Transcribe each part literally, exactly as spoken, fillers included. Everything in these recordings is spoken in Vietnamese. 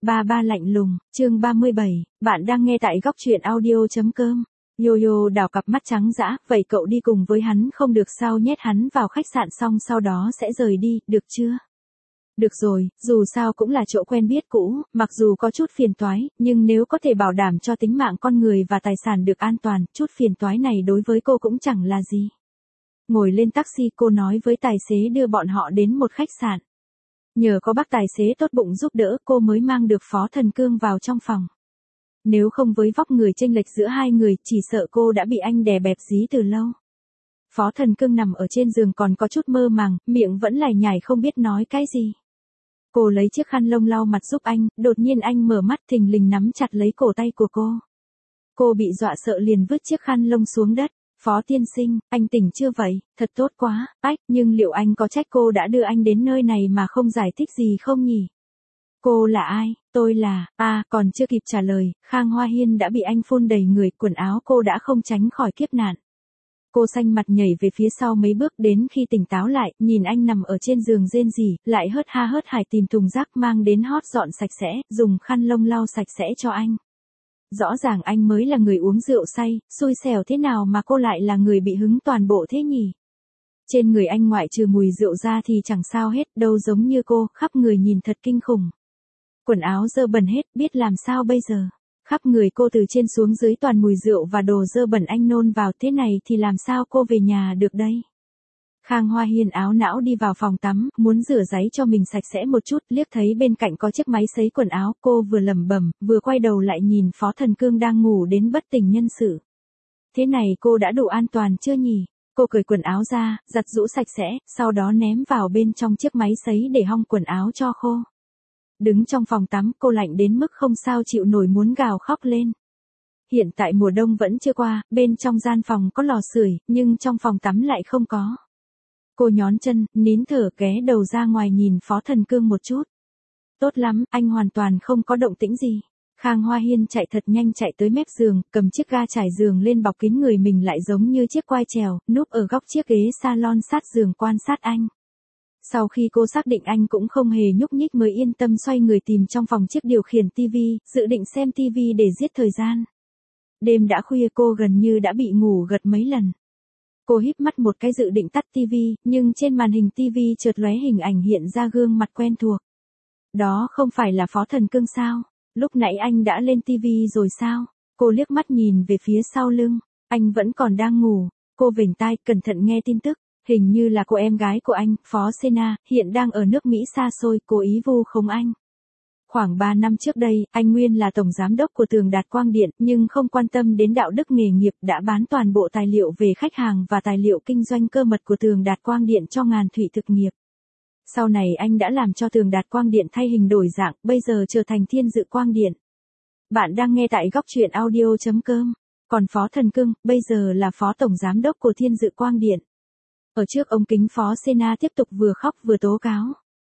Ba ba lạnh lùng, chương ba mươi bảy, bạn đang nghe tại góc truyện audio.com. Yo-yo đảo cặp mắt trắng dã, vậy cậu đi cùng với hắn không được sao, nhét hắn vào khách sạn xong sau đó sẽ rời đi, được chưa? Được rồi, dù sao cũng là chỗ quen biết cũ, mặc dù có chút phiền toái, nhưng nếu có thể bảo đảm cho tính mạng con người và tài sản được an toàn, chút phiền toái này đối với cô cũng chẳng là gì. Ngồi lên taxi, cô nói với tài xế đưa bọn họ đến một khách sạn. Nhờ có bác tài xế tốt bụng giúp đỡ, cô mới mang được Phó Thần Cương vào trong phòng. Nếu không với vóc người chênh lệch giữa hai người, chỉ sợ cô đã bị anh đè bẹp dí từ lâu. Phó Thần Cương nằm ở trên giường còn có chút mơ màng, miệng vẫn lải nhải không biết nói cái gì. Cô lấy chiếc khăn lông lau mặt giúp anh, đột nhiên anh mở mắt thình lình nắm chặt lấy cổ tay của cô. Cô bị dọa sợ liền vứt chiếc khăn lông xuống đất. Phó tiên sinh, anh tỉnh chưa vậy, thật tốt quá, ách, nhưng liệu anh có trách cô đã đưa anh đến nơi này mà không giải thích gì không nhỉ? Cô là ai? Tôi là, à, còn chưa kịp trả lời, Khang Hoa Hiên đã bị anh phun đầy người, quần áo cô đã không tránh khỏi kiếp nạn. Cô xanh mặt nhảy về phía sau mấy bước đến khi tỉnh táo lại, nhìn anh nằm ở trên giường rên rỉ, lại hớt ha hớt hải tìm thùng rác mang đến hót dọn sạch sẽ, dùng khăn lông lau sạch sẽ cho anh. Rõ ràng anh mới là người uống rượu say, xui xẻo thế nào mà cô lại là người bị hứng toàn bộ thế nhỉ? Trên người anh ngoại trừ mùi rượu ra thì chẳng sao hết, đâu giống như cô, khắp người nhìn thật kinh khủng. Quần áo dơ bẩn hết, biết làm sao bây giờ? Khắp người cô từ trên xuống dưới toàn mùi rượu và đồ dơ bẩn anh nôn vào, thế này thì làm sao cô về nhà được đây? Khang Hoa Hiên áo não đi vào phòng tắm, muốn rửa giấy cho mình sạch sẽ một chút, liếc thấy bên cạnh có chiếc máy sấy quần áo, cô vừa lẩm bẩm, vừa quay đầu lại nhìn Phó Thần Cương đang ngủ đến bất tỉnh nhân sự. Thế này cô đã đủ an toàn chưa nhỉ? Cô cởi quần áo ra, giặt giũ sạch sẽ, sau đó ném vào bên trong chiếc máy sấy để hong quần áo cho khô. Đứng trong phòng tắm, cô lạnh đến mức không sao chịu nổi muốn gào khóc lên. Hiện tại mùa đông vẫn chưa qua, bên trong gian phòng có lò sưởi, nhưng trong phòng tắm lại không có. Cô nhón chân, nín thở ghé đầu ra ngoài nhìn Phó Thần Cương một chút. Tốt lắm, anh hoàn toàn không có động tĩnh gì. Khang Hoa Hiên chạy thật nhanh chạy tới mép giường, cầm chiếc ga trải giường lên bọc kín người mình lại giống như chiếc quai trèo, núp ở góc chiếc ghế salon sát giường quan sát anh. Sau khi cô xác định anh cũng không hề nhúc nhích mới yên tâm xoay người tìm trong phòng chiếc điều khiển tivi, dự định xem tivi để giết thời gian. Đêm đã khuya cô gần như đã bị ngủ gật mấy lần. Cô híp mắt một cái dự định tắt tivi, nhưng trên màn hình tivi chợt lóe hình ảnh hiện ra gương mặt quen thuộc. Đó không phải là Phó Thần Cương sao? Lúc nãy anh đã lên tivi rồi sao? Cô liếc mắt nhìn về phía sau lưng, anh vẫn còn đang ngủ. Cô vểnh tai, cẩn thận nghe tin tức, hình như là cô em gái của anh, Phó Sena, hiện đang ở nước Mỹ xa xôi, cố ý vu khống anh. Khoảng ba năm trước đây, anh nguyên là tổng giám đốc của Tường Đạt Quang Điện, nhưng không quan tâm đến đạo đức nghề nghiệp đã bán toàn bộ tài liệu về khách hàng và tài liệu kinh doanh cơ mật của Tường Đạt Quang Điện cho Ngàn Thủy Thực Nghiệp. Sau này anh đã làm cho Tường Đạt Quang Điện thay hình đổi dạng, bây giờ trở thành Thiên Dự Quang Điện. Bạn đang nghe tại góc truyện audio.com. Còn Phó Thần Cương, bây giờ là Phó Tổng Giám đốc của Thiên Dự Quang Điện. Ở trước ống kính Phó Sena tiếp tục vừa khóc vừa tố cáo.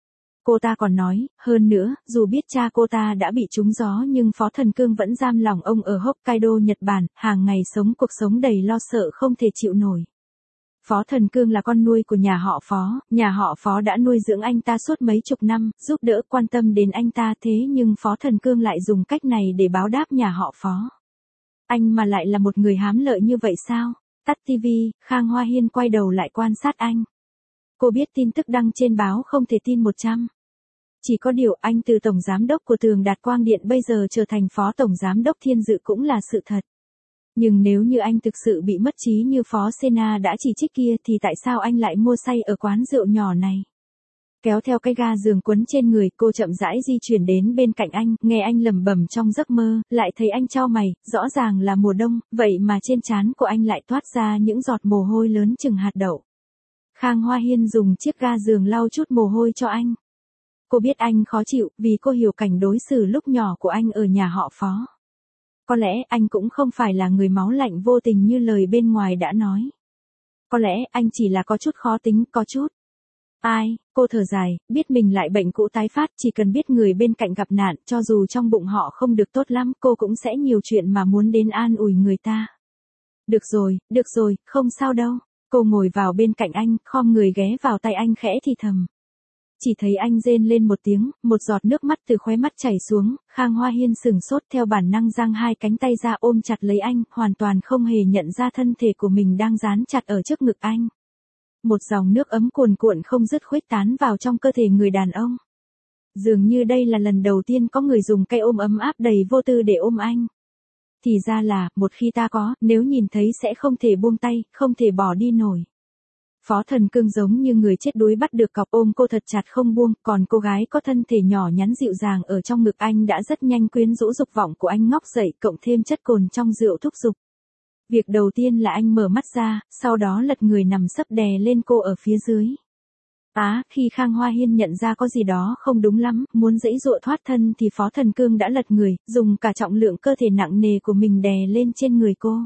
Cô ta còn nói, hơn nữa, dù biết cha cô ta đã bị trúng gió nhưng Phó Thần Cương vẫn giam lòng ông ở Hokkaido, Nhật Bản, hàng ngày sống cuộc sống đầy lo sợ không thể chịu nổi. Phó Thần Cương là con nuôi của nhà họ Phó, nhà họ Phó đã nuôi dưỡng anh ta suốt mấy chục năm, giúp đỡ quan tâm đến anh ta, thế nhưng Phó Thần Cương lại dùng cách này để báo đáp nhà họ Phó. Anh mà lại là một người hám lợi như vậy sao? Tắt tivi, Khang Hoa Hiên quay đầu lại quan sát anh. Cô biết tin tức đăng trên báo không thể tin một trăm. Chỉ có điều anh từ Tổng Giám đốc của Tường Đạt Quang Điện bây giờ trở thành Phó Tổng Giám đốc Thiên Dự cũng là sự thật. Nhưng nếu như anh thực sự bị mất trí như Phó Sena đã chỉ trích kia thì tại sao anh lại mua say ở quán rượu nhỏ này? Kéo theo cái ga giường quấn trên người, cô chậm rãi di chuyển đến bên cạnh anh, nghe anh lẩm bẩm trong giấc mơ, lại thấy anh chau mày, rõ ràng là mùa đông, vậy mà trên trán của anh lại toát ra những giọt mồ hôi lớn chừng hạt đậu. Khang Hoa Hiên dùng chiếc ga giường lau chút mồ hôi cho anh. Cô biết anh khó chịu, vì cô hiểu cảnh đối xử lúc nhỏ của anh ở nhà họ Phó. Có lẽ anh cũng không phải là người máu lạnh vô tình như lời bên ngoài đã nói. Có lẽ anh chỉ là có chút khó tính, có chút. Ai, cô thở dài, biết mình lại bệnh cũ tái phát, chỉ cần biết người bên cạnh gặp nạn, cho dù trong bụng họ không được tốt lắm, cô cũng sẽ nhiều chuyện mà muốn đến an ủi người ta. Được rồi, được rồi, không sao đâu. Cô ngồi vào bên cạnh anh, khom người ghé vào tay anh khẽ thì thầm. Chỉ thấy anh rên lên một tiếng, một giọt nước mắt từ khóe mắt chảy xuống, Khang Hoa Hiên sừng sốt theo bản năng giang hai cánh tay ra ôm chặt lấy anh, hoàn toàn không hề nhận ra thân thể của mình đang dán chặt ở trước ngực anh. Một dòng nước ấm cuồn cuộn không dứt khuếch tán vào trong cơ thể người đàn ông. Dường như đây là lần đầu tiên có người dùng cây ôm ấm áp đầy vô tư để ôm anh. Thì ra là, một khi ta có, nếu nhìn thấy sẽ không thể buông tay, không thể bỏ đi nổi. Phó Thần Cương giống như người chết đuối bắt được cọc ôm cô thật chặt không buông, còn cô gái có thân thể nhỏ nhắn dịu dàng ở trong ngực anh đã rất nhanh quyến rũ dục vọng của anh ngóc dậy, cộng thêm chất cồn trong rượu thúc giục. Việc đầu tiên là anh mở mắt ra, sau đó lật người nằm sấp đè lên cô ở phía dưới. Á, khi Khang Hoa Hiên nhận ra có gì đó không đúng lắm, muốn giãy giụa thoát thân thì Phó Thần Cương đã lật người, dùng cả trọng lượng cơ thể nặng nề của mình đè lên trên người cô.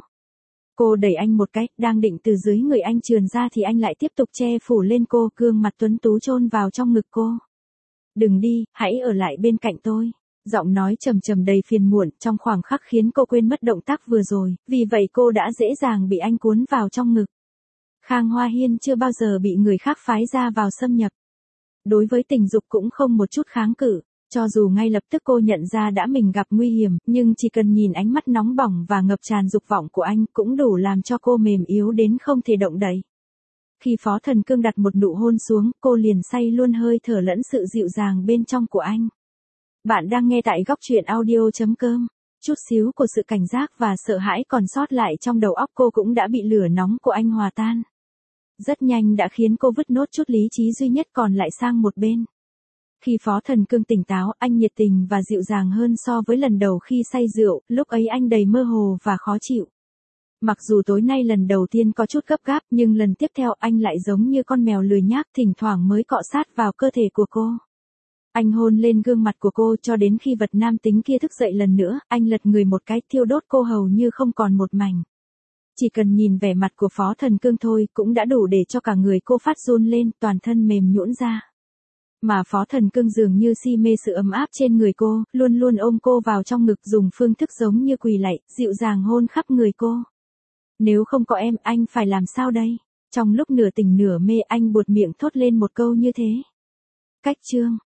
Cô đẩy anh một cái, đang định từ dưới người anh trườn ra thì anh lại tiếp tục che phủ lên cô, gương mặt tuấn tú chôn vào trong ngực cô. Đừng đi, hãy ở lại bên cạnh tôi. Giọng nói trầm trầm đầy phiền muộn trong khoảng khắc khiến cô quên mất động tác vừa rồi, vì vậy cô đã dễ dàng bị anh cuốn vào trong ngực. Khang Hoa Hiên chưa bao giờ bị người khác phái ra vào xâm nhập. Đối với tình dục cũng không một chút kháng cự, cho dù ngay lập tức cô nhận ra đã mình gặp nguy hiểm, nhưng chỉ cần nhìn ánh mắt nóng bỏng và ngập tràn dục vọng của anh cũng đủ làm cho cô mềm yếu đến không thể động đậy. Khi Phó Thần Cương đặt một nụ hôn xuống, cô liền say luôn hơi thở lẫn sự dịu dàng bên trong của anh. Bạn đang nghe tại góc truyện audio chấm com. Chút xíu của sự cảnh giác và sợ hãi còn sót lại trong đầu óc cô cũng đã bị lửa nóng của anh hòa tan. Rất nhanh đã khiến cô vứt nốt chút lý trí duy nhất còn lại sang một bên. Khi Phó Thần Cương tỉnh táo, anh nhiệt tình và dịu dàng hơn so với lần đầu khi say rượu, lúc ấy anh đầy mơ hồ và khó chịu. Mặc dù tối nay lần đầu tiên có chút gấp gáp, nhưng lần tiếp theo anh lại giống như con mèo lười nhác thỉnh thoảng mới cọ sát vào cơ thể của cô. Anh hôn lên gương mặt của cô cho đến khi vật nam tính kia thức dậy lần nữa, anh lật người một cái thiêu đốt cô hầu như không còn một mảnh. Chỉ cần nhìn vẻ mặt của Phó Thần Cương thôi cũng đã đủ để cho cả người cô phát run lên, toàn thân mềm nhũn ra. Mà Phó Thần Cương dường như si mê sự ấm áp trên người cô, luôn luôn ôm cô vào trong ngực dùng phương thức giống như quỳ lạy, dịu dàng hôn khắp người cô. Nếu không có em, anh phải làm sao đây? Trong lúc nửa tỉnh nửa mê anh buột miệng thốt lên một câu như thế. Cách chương